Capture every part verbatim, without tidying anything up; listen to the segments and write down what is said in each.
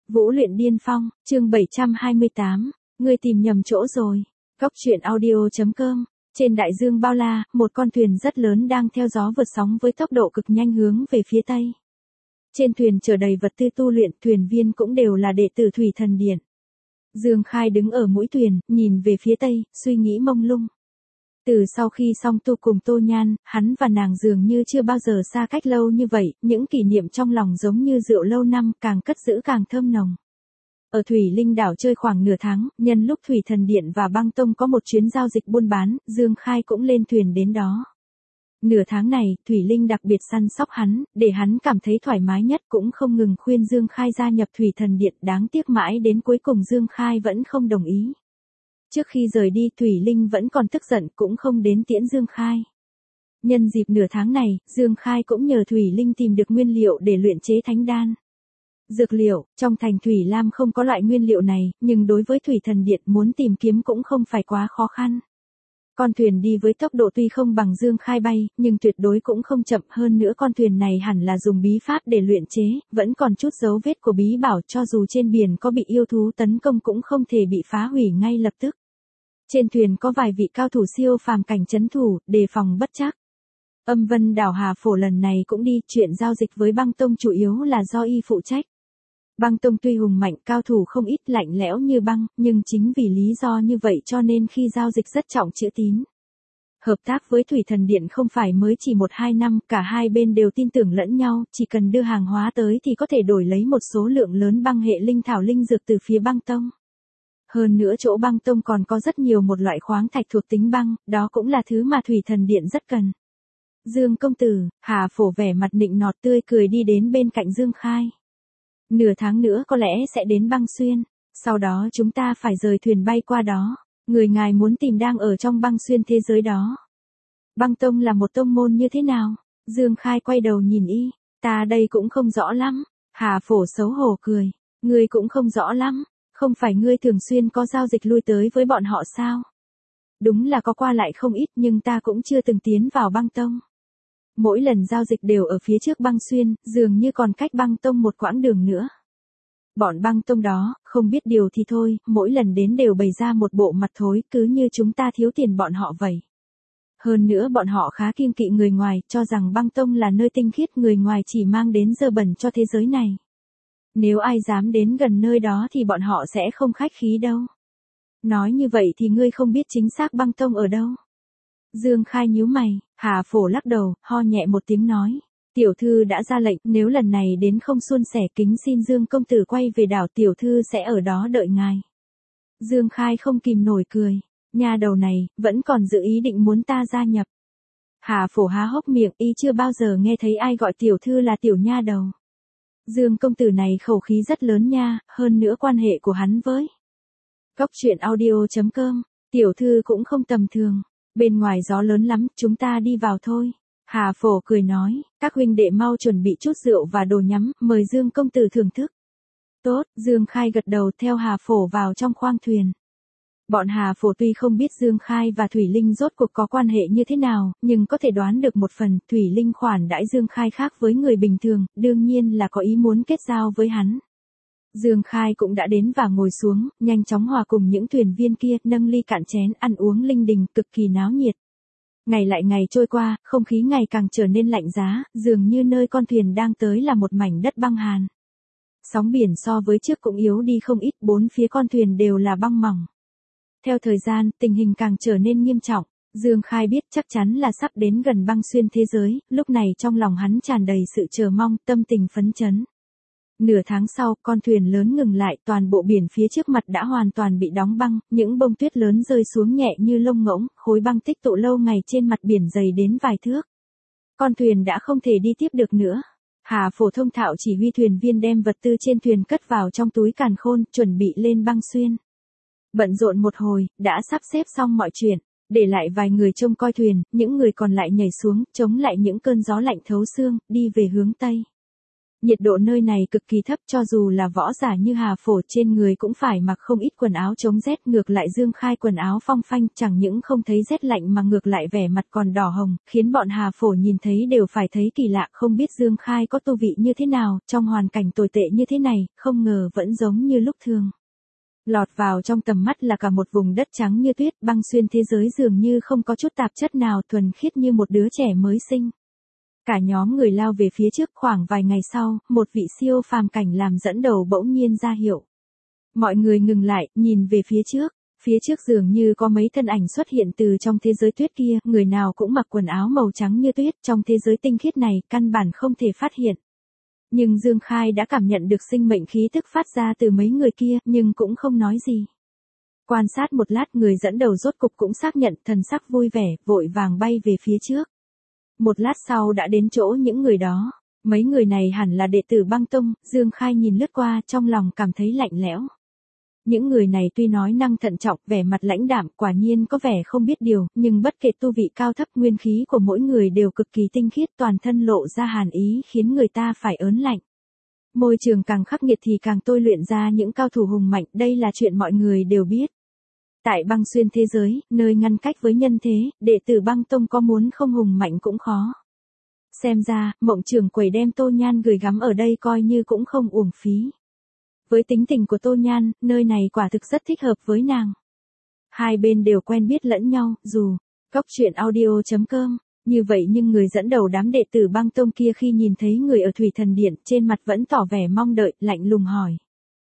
Vũ luyện điên phong, chương bảy trăm hai mươi tám, ngươi tìm nhầm chỗ rồi. Góc truyện audio chấm com. Trên đại dương bao la, một con thuyền rất lớn đang theo gió vượt sóng với tốc độ cực nhanh hướng về phía tây. Trên thuyền chở đầy vật tư tu luyện, thuyền viên cũng đều là đệ tử Thủy Thần Điện. Dương Khai đứng ở mũi thuyền, nhìn về phía tây, suy nghĩ mông lung. Từ sau khi song tu cùng Tô Nhan, hắn và nàng dường như chưa bao giờ xa cách lâu như vậy, những kỷ niệm trong lòng giống như rượu lâu năm, càng cất giữ càng thơm nồng. Ở Thủy Linh đảo chơi khoảng nửa tháng, nhân lúc Thủy Thần Điện và Băng Tông có một chuyến giao dịch buôn bán, Dương Khai cũng lên thuyền đến đó. Nửa tháng này, Thủy Linh đặc biệt săn sóc hắn, để hắn cảm thấy thoải mái nhất, cũng không ngừng khuyên Dương Khai gia nhập Thủy Thần Điện, đáng tiếc mãi đến cuối cùng Dương Khai vẫn không đồng ý. Trước khi rời đi, Thủy Linh vẫn còn tức giận, cũng không đến tiễn Dương Khai. Nhân dịp nửa tháng này, Dương Khai cũng nhờ Thủy Linh tìm được nguyên liệu để luyện chế thánh đan. Dược liệu, trong thành Thủy Lam không có loại nguyên liệu này, nhưng đối với Thủy Thần Điện muốn tìm kiếm cũng không phải quá khó khăn. Con thuyền đi với tốc độ tuy không bằng Dương Khai bay, nhưng tuyệt đối cũng không chậm, hơn nữa con thuyền này hẳn là dùng bí pháp để luyện chế, vẫn còn chút dấu vết của bí bảo, cho dù trên biển có bị yêu thú tấn công cũng không thể bị phá hủy ngay lập tức. Trên thuyền có vài vị cao thủ siêu phàm cảnh trấn thủ, đề phòng bất trắc. Âm Vân đảo Hà Phổ lần này cũng đi, chuyện giao dịch với Băng Tông chủ yếu là do y phụ trách. Băng Tông tuy hùng mạnh, cao thủ không ít, lạnh lẽo như băng, nhưng chính vì lý do như vậy cho nên khi giao dịch rất trọng chữ tín. Hợp tác với Thủy Thần Điện không phải mới chỉ một hai năm, cả hai bên đều tin tưởng lẫn nhau, chỉ cần đưa hàng hóa tới thì có thể đổi lấy một số lượng lớn băng hệ linh thảo linh dược từ phía Băng Tông. Hơn nữa chỗ Băng Tông còn có rất nhiều một loại khoáng thạch thuộc tính băng, đó cũng là thứ mà Thủy Thần Điện rất cần. Dương công tử, Hà Phổ vẻ mặt nịnh nọt tươi cười đi đến bên cạnh Dương Khai. Nửa tháng nữa có lẽ sẽ đến Băng Xuyên, sau đó chúng ta phải rời thuyền bay qua đó, người ngài muốn tìm đang ở trong Băng Xuyên thế giới đó. Băng Tông là một tông môn như thế nào? Dương Khai quay đầu nhìn y, ta đây cũng không rõ lắm. Hà Phổ xấu hổ cười, ngươi cũng không rõ lắm, không phải ngươi thường xuyên có giao dịch lui tới với bọn họ sao? Đúng là có qua lại không ít nhưng ta cũng chưa từng tiến vào Băng Tông. Mỗi lần giao dịch đều ở phía trước Băng Xuyên, dường như còn cách Băng Tông một quãng đường nữa. Bọn Băng Tông đó, không biết điều thì thôi, mỗi lần đến đều bày ra một bộ mặt thối, cứ như chúng ta thiếu tiền bọn họ vậy. Hơn nữa bọn họ khá kiêng kỵ người ngoài, cho rằng Băng Tông là nơi tinh khiết, người ngoài chỉ mang đến dơ bẩn cho thế giới này. Nếu ai dám đến gần nơi đó thì bọn họ sẽ không khách khí đâu. Nói như vậy thì ngươi không biết chính xác Băng Tông ở đâu. Dương Khai nhíu mày, Hà Phổ lắc đầu, ho nhẹ một tiếng nói. Tiểu thư đã ra lệnh, nếu lần này đến không suôn sẻ, kính xin Dương công tử quay về đảo, tiểu thư sẽ ở đó đợi ngài. Dương Khai không kìm nổi cười, nha đầu này, vẫn còn dự ý định muốn ta gia nhập. Hà Phổ há hốc miệng, y chưa bao giờ nghe thấy ai gọi tiểu thư là tiểu nha đầu. Dương công tử này khẩu khí rất lớn nha, hơn nữa quan hệ của hắn với Góc truyện audio chấm com, tiểu thư cũng không tầm thường, bên ngoài gió lớn lắm, chúng ta đi vào thôi. Hà Phổ cười nói, các huynh đệ mau chuẩn bị chút rượu và đồ nhắm, mời Dương công tử thưởng thức. Tốt, Dương Khai gật đầu theo Hà Phổ vào trong khoang thuyền. Bọn Hà Phổ tuy không biết Dương Khai và Thủy Linh rốt cuộc có quan hệ như thế nào, nhưng có thể đoán được một phần, Thủy Linh khoản đãi Dương Khai khác với người bình thường, đương nhiên là có ý muốn kết giao với hắn. Dương Khai cũng đã đến và ngồi xuống, nhanh chóng hòa cùng những thuyền viên kia, nâng ly cạn chén, ăn uống linh đình, cực kỳ náo nhiệt. Ngày lại ngày trôi qua, không khí ngày càng trở nên lạnh giá, dường như nơi con thuyền đang tới là một mảnh đất băng hàn. Sóng biển so với trước cũng yếu đi không ít, bốn phía con thuyền đều là băng mỏng. Theo thời gian, tình hình càng trở nên nghiêm trọng, Dương Khai biết chắc chắn là sắp đến gần Băng Xuyên thế giới, lúc này trong lòng hắn tràn đầy sự chờ mong, tâm tình phấn chấn. Nửa tháng sau, con thuyền lớn ngừng lại, toàn bộ biển phía trước mặt đã hoàn toàn bị đóng băng, những bông tuyết lớn rơi xuống nhẹ như lông ngỗng, khối băng tích tụ lâu ngày trên mặt biển dày đến vài thước. Con thuyền đã không thể đi tiếp được nữa. Hà Phổ thông thạo chỉ huy thuyền viên đem vật tư trên thuyền cất vào trong túi càn khôn, chuẩn bị lên Băng Xuyên. Bận rộn một hồi, đã sắp xếp xong mọi chuyện, để lại vài người trông coi thuyền, những người còn lại nhảy xuống, chống lại những cơn gió lạnh thấu xương, đi về hướng Tây. Nhiệt độ nơi này cực kỳ thấp, cho dù là võ giả như Hà Phổ trên người cũng phải mặc không ít quần áo chống rét, ngược lại Dương Khai quần áo phong phanh, chẳng những không thấy rét lạnh mà ngược lại vẻ mặt còn đỏ hồng, khiến bọn Hà Phổ nhìn thấy đều phải thấy kỳ lạ, không biết Dương Khai có tu vị như thế nào, trong hoàn cảnh tồi tệ như thế này, không ngờ vẫn giống như lúc thường. Lọt vào trong tầm mắt là cả một vùng đất trắng như tuyết, băng xuyên thế giới dường như không có chút tạp chất nào, thuần khiết như một đứa trẻ mới sinh. Cả nhóm người lao về phía trước, khoảng vài ngày sau, một vị siêu phàm cảnh làm dẫn đầu bỗng nhiên ra hiệu. Mọi người ngừng lại, nhìn về phía trước. Phía trước dường như có mấy thân ảnh xuất hiện từ trong thế giới tuyết kia, người nào cũng mặc quần áo màu trắng như tuyết, trong thế giới tinh khiết này, căn bản không thể phát hiện. Nhưng Dương Khai đã cảm nhận được sinh mệnh khí tức phát ra từ mấy người kia, nhưng cũng không nói gì. Quan sát một lát, người dẫn đầu rốt cục cũng xác nhận, thần sắc vui vẻ, vội vàng bay về phía trước. Một lát sau đã đến chỗ những người đó. Mấy người này hẳn là đệ tử Băng Tông, Dương Khai nhìn lướt qua, trong lòng cảm thấy lạnh lẽo. Những người này tuy nói năng thận trọng, vẻ mặt lãnh đạm, quả nhiên có vẻ không biết điều, nhưng bất kể tu vị cao thấp, nguyên khí của mỗi người đều cực kỳ tinh khiết, toàn thân lộ ra hàn ý khiến người ta phải ớn lạnh. Môi trường càng khắc nghiệt thì càng tôi luyện ra những cao thủ hùng mạnh, đây là chuyện mọi người đều biết. Tại băng xuyên thế giới, nơi ngăn cách với nhân thế, đệ tử Băng Tông có muốn không hùng mạnh cũng khó. Xem ra, Mộng Trường Quầy đem Tô Nhan gửi gắm ở đây coi như cũng không uổng phí. Với tính tình của Tô Nhan, nơi này quả thực rất thích hợp với nàng. Hai bên đều quen biết lẫn nhau, dù Cốc Truyện Audio chấm com, như vậy nhưng người dẫn đầu đám đệ tử Băng Tông kia khi nhìn thấy người ở Thủy Thần Điện, trên mặt vẫn tỏ vẻ mong đợi, lạnh lùng hỏi.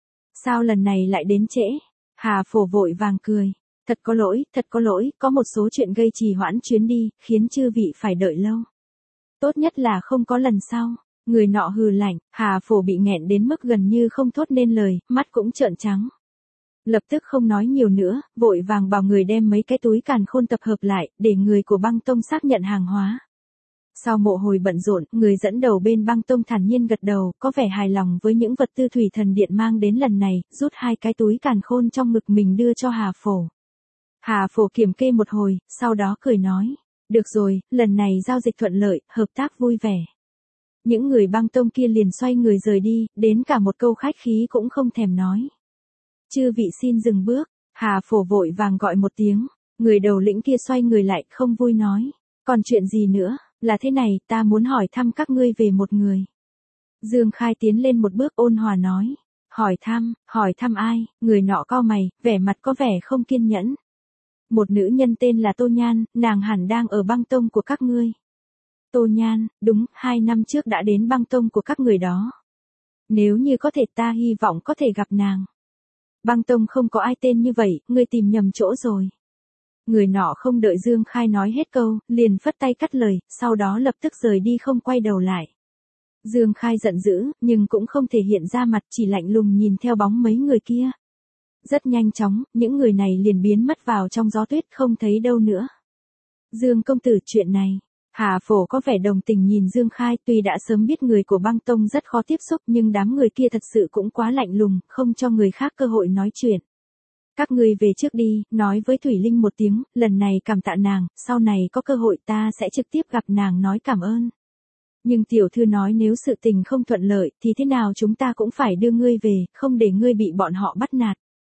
Sao lần này lại đến trễ? Hà Phổ vội vàng cười. Thật có lỗi, thật có lỗi, có một số chuyện gây trì hoãn chuyến đi, khiến chư vị phải đợi lâu. Tốt nhất là không có lần sau. Người nọ hừ lạnh, Hà Phổ bị nghẹn đến mức gần như không thốt nên lời, mắt cũng trợn trắng. Lập tức không nói nhiều nữa, vội vàng bảo người đem mấy cái túi càn khôn tập hợp lại, để người của Băng Tông xác nhận hàng hóa. Sau một hồi bận rộn, người dẫn đầu bên Băng Tông thản nhiên gật đầu, có vẻ hài lòng với những vật tư Thủy Thần Điện mang đến lần này, rút hai cái túi càn khôn trong ngực mình đưa cho Hà Phổ. Hà Phổ kiểm kê một hồi, sau đó cười nói, được rồi, lần này giao dịch thuận lợi, hợp tác vui vẻ. Những người Băng Tông kia liền xoay người rời đi, đến cả một câu khách khí cũng không thèm nói. Chư vị xin dừng bước, Hà Phổ vội vàng gọi một tiếng, người đầu lĩnh kia xoay người lại, không vui nói, còn chuyện gì nữa, là thế này, ta muốn hỏi thăm các ngươi về một người. Dương Khai tiến lên một bước ôn hòa nói, hỏi thăm, hỏi thăm ai, người nọ cau mày, vẻ mặt có vẻ không kiên nhẫn. Một nữ nhân tên là Tô Nhan, nàng hẳn đang ở Băng Tông của các ngươi. Tô Nhan, đúng, hai năm trước đã đến Băng Tông của các người đó. Nếu như có thể ta hy vọng có thể gặp nàng. Băng Tông không có ai tên như vậy, ngươi tìm nhầm chỗ rồi. Người nọ không đợi Dương Khai nói hết câu, liền phất tay cắt lời, sau đó lập tức rời đi không quay đầu lại. Dương Khai giận dữ, nhưng cũng không thể hiện ra mặt, chỉ lạnh lùng nhìn theo bóng mấy người kia. Rất nhanh chóng, những người này liền biến mất vào trong gió tuyết không thấy đâu nữa. Dương công tử, chuyện này. Hà Phổ có vẻ đồng tình nhìn Dương Khai, tuy đã sớm biết người của Băng Tông rất khó tiếp xúc nhưng đám người kia thật sự cũng quá lạnh lùng, không cho người khác cơ hội nói chuyện. Các ngươi về trước đi, nói với Thủy Linh một tiếng, lần này cảm tạ nàng, sau này có cơ hội ta sẽ trực tiếp gặp nàng nói cảm ơn. Nhưng tiểu thư nói nếu sự tình không thuận lợi thì thế nào chúng ta cũng phải đưa ngươi về, không để ngươi bị bọn họ bắt nạt.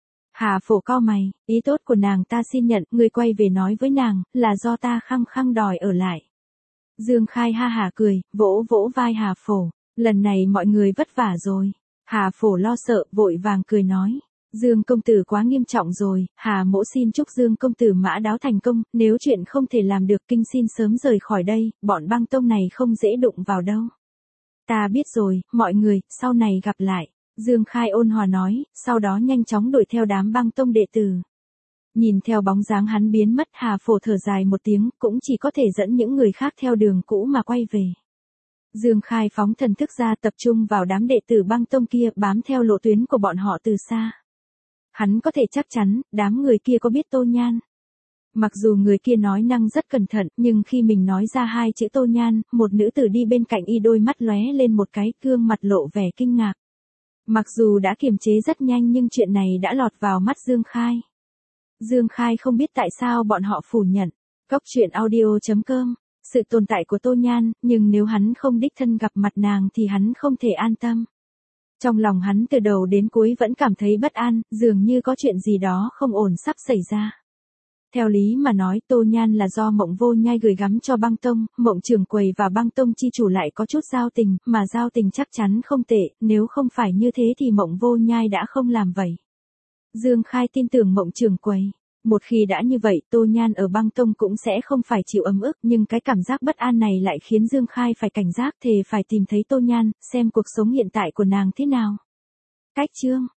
Hà Phổ cau mày, ý tốt của nàng ta xin nhận, ngươi quay về nói với nàng, là do ta khăng khăng đòi ở lại. Dương Khai ha hả cười, vỗ vỗ vai Hà Phổ, lần này mọi người vất vả rồi. Hà Phổ lo sợ, vội vàng cười nói, Dương công tử quá nghiêm trọng rồi, Hà mỗ xin chúc Dương công tử mã đáo thành công, nếu chuyện không thể làm được kinh xin sớm rời khỏi đây, bọn Băng Tông này không dễ đụng vào đâu. Ta biết rồi, mọi người, sau này gặp lại. Dương Khai ôn hòa nói, sau đó nhanh chóng đuổi theo đám Băng Tông đệ tử. Nhìn theo bóng dáng hắn biến mất, Hà Phổ thở dài một tiếng, cũng chỉ có thể dẫn những người khác theo đường cũ mà quay về. Dương Khai phóng thần thức ra tập trung vào đám đệ tử Băng Tông kia, bám theo lộ tuyến của bọn họ từ xa. Hắn có thể chắc chắn, đám người kia có biết Tô Nhan. Mặc dù người kia nói năng rất cẩn thận, nhưng khi mình nói ra hai chữ Tô Nhan, một nữ tử đi bên cạnh y đôi mắt lóe lên một cái, gương mặt lộ vẻ kinh ngạc. Mặc dù đã kiềm chế rất nhanh nhưng chuyện này đã lọt vào mắt Dương Khai. Dương Khai không biết tại sao bọn họ phủ nhận. Cốc Truyện Audio chấm com sự tồn tại của Tô Nhan, nhưng nếu hắn không đích thân gặp mặt nàng thì hắn không thể an tâm. Trong lòng hắn từ đầu đến cuối vẫn cảm thấy bất an, dường như có chuyện gì đó không ổn sắp xảy ra. Theo lý mà nói Tô Nhan là do Mộng Vô Nhai gửi gắm cho Băng Tông, Mộng Trưởng Quầy và Băng Tông chi chủ lại có chút giao tình, mà giao tình chắc chắn không tệ, nếu không phải như thế thì Mộng Vô Nhai đã không làm vậy. Dương Khai tin tưởng Mộng Trưởng Quầy. Một khi đã như vậy Tô Nhan ở Băng Tông cũng sẽ không phải chịu ấm ức, nhưng cái cảm giác bất an này lại khiến Dương Khai phải cảnh giác, thề phải tìm thấy Tô Nhan, xem cuộc sống hiện tại của nàng thế nào. Cách chương